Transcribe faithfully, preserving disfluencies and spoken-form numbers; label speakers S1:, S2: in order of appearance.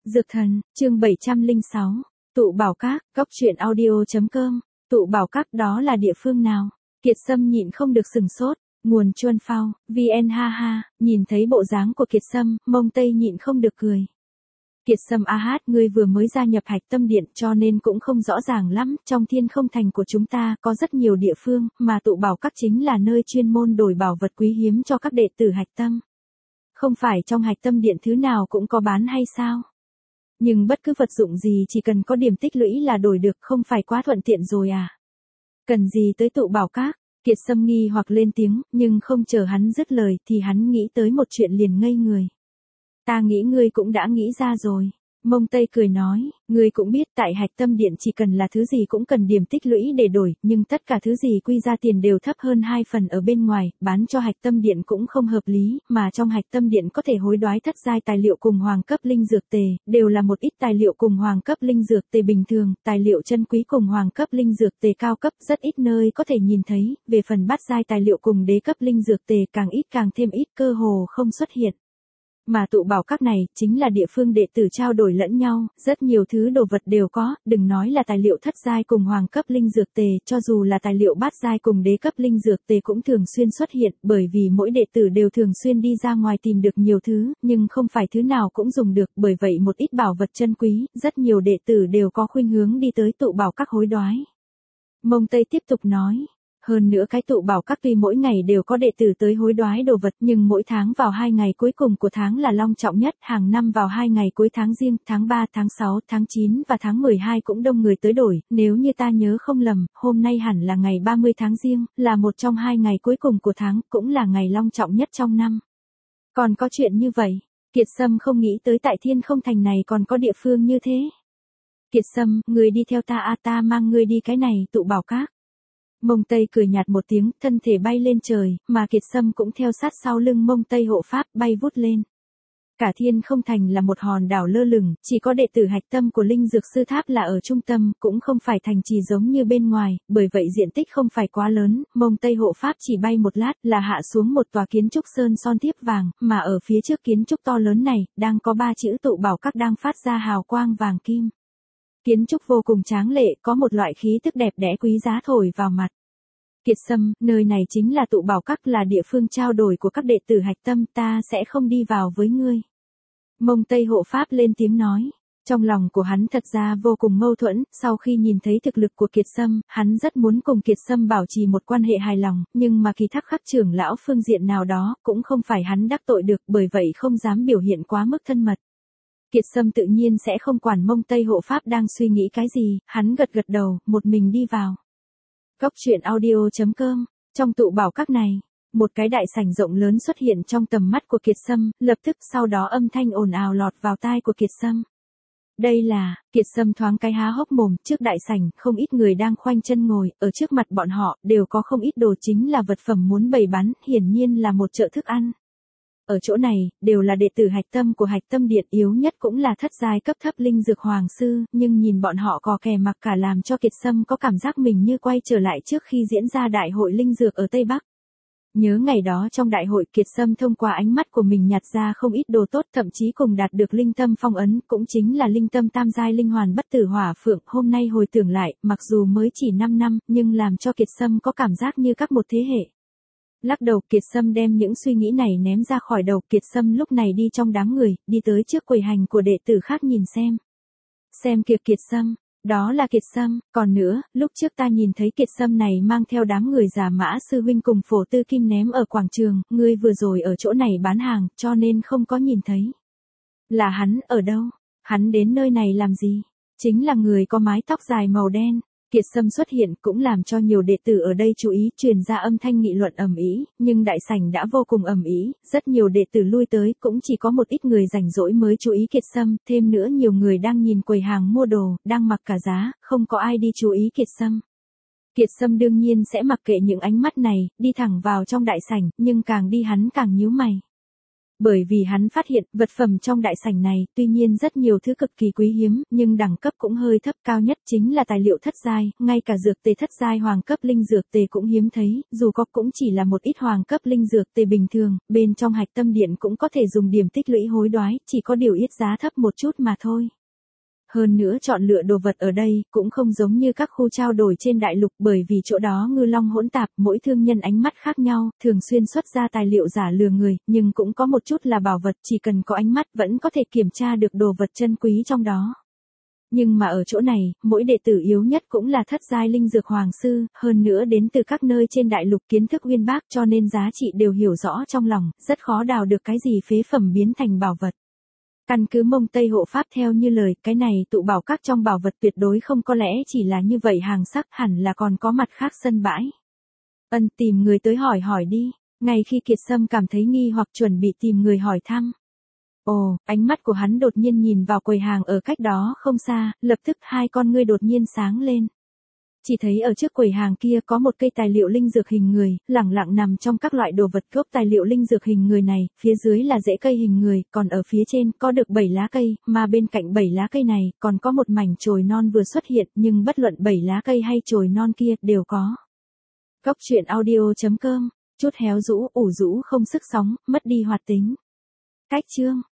S1: Dược thần, chương bảy trăm lẻ sáu, Tụ Bảo Các, góc truyện audio chấm com, Tụ Bảo Các đó là địa phương nào? Kiệt Sâm nhịn không được sừng sốt, nguồn Chuân Phao, vê en ha ha, nhìn thấy bộ dáng của Kiệt Sâm, Mông Tây nhịn không được cười. Kiệt Sâm a hát, ngươi vừa mới gia nhập Hạch Tâm Điện cho nên cũng không rõ ràng lắm, trong Thiên Không Thành của chúng ta có rất nhiều địa phương, mà Tụ Bảo Các chính là nơi chuyên môn đổi bảo vật quý hiếm cho các đệ tử Hạch Tâm. Không phải trong Hạch Tâm Điện thứ nào cũng có bán hay sao? Nhưng bất cứ vật dụng gì chỉ cần có điểm tích lũy là đổi được, không phải quá thuận tiện rồi à? Cần gì tới Tụ Bảo Các? Kiệt Sâm nghi hoặc lên tiếng, nhưng không chờ hắn dứt lời thì hắn nghĩ tới một chuyện liền ngây người. Ta nghĩ ngươi cũng đã nghĩ ra rồi. Mông Tây cười nói, ngươi cũng biết tại Hạch Tâm Điện chỉ cần là thứ gì cũng cần điểm tích lũy để đổi, nhưng tất cả thứ gì quy ra tiền đều thấp hơn hai phần ở bên ngoài, bán cho Hạch Tâm Điện cũng không hợp lý, mà trong Hạch Tâm Điện có thể hối đoái thất giai tài liệu cùng hoàng cấp linh dược tề, đều là một ít tài liệu cùng hoàng cấp linh dược tề bình thường, tài liệu chân quý cùng hoàng cấp linh dược tề cao cấp rất ít nơi có thể nhìn thấy, về phần bát giai tài liệu cùng đế cấp linh dược tề càng ít càng thêm ít, cơ hồ không xuất hiện. Mà Tụ Bảo Các này, chính là địa phương đệ tử trao đổi lẫn nhau, rất nhiều thứ đồ vật đều có, đừng nói là tài liệu thất giai cùng hoàng cấp linh dược tề, cho dù là tài liệu bát giai cùng đế cấp linh dược tề cũng thường xuyên xuất hiện, bởi vì mỗi đệ tử đều thường xuyên đi ra ngoài tìm được nhiều thứ, nhưng không phải thứ nào cũng dùng được, bởi vậy một ít bảo vật chân quý, rất nhiều đệ tử đều có khuynh hướng đi tới Tụ Bảo Các hối đoái. Mông Tây tiếp tục nói. Hơn nữa cái Tụ Bảo Các tuy mỗi ngày đều có đệ tử tới hối đoái đồ vật, nhưng mỗi tháng vào hai ngày cuối cùng của tháng là long trọng nhất, hàng năm vào hai ngày cuối tháng Giêng, tháng ba, tháng sáu, tháng chín và tháng mười hai cũng đông người tới đổi, nếu như ta nhớ không lầm, hôm nay hẳn là ngày ba mươi tháng Giêng, là một trong hai ngày cuối cùng của tháng, cũng là ngày long trọng nhất trong năm. Còn có chuyện như vậy, Kiệt Sâm không nghĩ tới tại Thiên Không Thành này còn có địa phương như thế. Kiệt Sâm, người đi theo ta a, ta mang ngươi đi cái này, Tụ Bảo Các. Mông Tây cười nhạt một tiếng, thân thể bay lên trời, mà Kiệt Sâm cũng theo sát sau lưng Mông Tây hộ pháp, bay vút lên. Cả Thiên Không Thành là một hòn đảo lơ lửng, chỉ có đệ tử Hạch Tâm của Linh Dược Sư Tháp là ở trung tâm, cũng không phải thành trì giống như bên ngoài, bởi vậy diện tích không phải quá lớn, Mông Tây hộ pháp chỉ bay một lát là hạ xuống một tòa kiến trúc sơn son thiếp vàng, mà ở phía trước kiến trúc to lớn này, đang có ba chữ Tụ Bảo Các đang phát ra hào quang vàng kim. Kiến trúc vô cùng tráng lệ, có một loại khí tức đẹp đẽ quý giá thổi vào mặt. Kiệt Sâm, nơi này chính là Tụ Bảo Các, là địa phương trao đổi của các đệ tử Hạch Tâm, ta sẽ không đi vào với ngươi. Mông Tây hộ pháp lên tiếng nói. Trong lòng của hắn thật ra vô cùng mâu thuẫn, sau khi nhìn thấy thực lực của Kiệt Sâm, hắn rất muốn cùng Kiệt Sâm bảo trì một quan hệ hài lòng, nhưng mà Kỳ Thác Khắc trưởng lão phương diện nào đó, cũng không phải hắn đắc tội được, bởi vậy không dám biểu hiện quá mức thân mật. Kiệt Sâm tự nhiên sẽ không quản Mông Tây hộ pháp đang suy nghĩ cái gì, hắn gật gật đầu, một mình đi vào. Góc truyện audio chấm com, trong Tụ Bảo Các này, một cái đại sảnh rộng lớn xuất hiện trong tầm mắt của Kiệt Sâm, lập tức sau đó âm thanh ồn ào lọt vào tai của Kiệt Sâm. Đây là, Kiệt Sâm thoáng cái há hốc mồm, trước đại sảnh, không ít người đang khoanh chân ngồi, ở trước mặt bọn họ, đều có không ít đồ chính là vật phẩm muốn bày bán, hiển nhiên là một chợ thức ăn. Ở chỗ này, đều là đệ tử Hạch Tâm của Hạch Tâm Điện, yếu nhất cũng là thất giai cấp thấp linh dược hoàng sư, nhưng nhìn bọn họ cò kè mặc cả làm cho Kiệt Sâm có cảm giác mình như quay trở lại trước khi diễn ra đại hội linh dược ở Tây Bắc. Nhớ ngày đó trong đại hội, Kiệt Sâm thông qua ánh mắt của mình nhặt ra không ít đồ tốt, thậm chí cùng đạt được linh tâm phong ấn, cũng chính là linh tâm tam giai linh hoàn bất tử hỏa phượng, hôm nay hồi tưởng lại, mặc dù mới chỉ năm năm, nhưng làm cho Kiệt Sâm có cảm giác như các một thế hệ. Lắc đầu, Kiệt Sâm đem những suy nghĩ này ném ra khỏi đầu, Kiệt Sâm lúc này đi trong đám người, đi tới trước quầy hành của đệ tử khác nhìn xem. Xem kìa Kiệt Sâm, đó là Kiệt Sâm, còn nữa, lúc trước ta nhìn thấy Kiệt Sâm này mang theo đám người Già Mã sư huynh cùng Phổ Tư Kim ném ở quảng trường, ngươi vừa rồi ở chỗ này bán hàng, cho nên không có nhìn thấy. Là hắn, ở đâu? Hắn đến nơi này làm gì? Chính là người có mái tóc dài màu đen. Kiệt Sâm xuất hiện cũng làm cho nhiều đệ tử ở đây chú ý, truyền ra âm thanh nghị luận ầm ĩ, nhưng đại sảnh đã vô cùng ầm ĩ, rất nhiều đệ tử lui tới, cũng chỉ có một ít người rảnh rỗi mới chú ý Kiệt Sâm, thêm nữa nhiều người đang nhìn quầy hàng mua đồ, đang mặc cả giá, không có ai đi chú ý Kiệt Sâm. Kiệt Sâm đương nhiên sẽ mặc kệ những ánh mắt này, đi thẳng vào trong đại sảnh, nhưng càng đi hắn càng nhíu mày. Bởi vì hắn phát hiện, vật phẩm trong đại sảnh này, tuy nhiên rất nhiều thứ cực kỳ quý hiếm, nhưng đẳng cấp cũng hơi thấp, cao nhất chính là tài liệu thất giai, ngay cả dược tề thất giai hoàng cấp linh dược tề cũng hiếm thấy, dù có cũng chỉ là một ít hoàng cấp linh dược tề bình thường, bên trong hạch tâm điện cũng có thể dùng điểm tích lũy hối đoái, chỉ có điều ít giá thấp một chút mà thôi. Hơn nữa chọn lựa đồ vật ở đây cũng không giống như các khu trao đổi trên đại lục, bởi vì chỗ đó ngư long hỗn tạp, mỗi thương nhân ánh mắt khác nhau, thường xuyên xuất ra tài liệu giả lừa người, nhưng cũng có một chút là bảo vật, chỉ cần có ánh mắt vẫn có thể kiểm tra được đồ vật chân quý trong đó. Nhưng mà ở chỗ này, mỗi đệ tử yếu nhất cũng là thất giai linh dược hoàng sư, hơn nữa đến từ các nơi trên đại lục, kiến thức uyên bác, cho nên giá trị đều hiểu rõ trong lòng, rất khó đào được cái gì phế phẩm biến thành bảo vật. Căn cứ Mông Tây hộ pháp theo như lời, cái này tụ bảo các trong bảo vật tuyệt đối không có lẽ chỉ là như vậy hàng sắc, hẳn là còn có mặt khác sân bãi. Ân, tìm người tới hỏi hỏi đi. Ngay khi Kiệt Sâm cảm thấy nghi hoặc chuẩn bị tìm người hỏi thăm. Ồ, ánh mắt của hắn đột nhiên nhìn vào quầy hàng ở cách đó không xa, lập tức hai con ngươi đột nhiên sáng lên. Chỉ thấy ở trước quầy hàng kia có một cây tài liệu linh dược hình người, lẳng lặng nằm trong các loại đồ vật gốc tài liệu linh dược hình người này, phía dưới là rễ cây hình người, còn ở phía trên có được bảy lá cây, mà bên cạnh bảy lá cây này còn có một mảnh chồi non vừa xuất hiện, nhưng bất luận bảy lá cây hay chồi non kia đều có. Cốc truyện audio chấm com, chút héo rũ, ủ rũ không sức sống, mất đi hoạt tính. Cách chương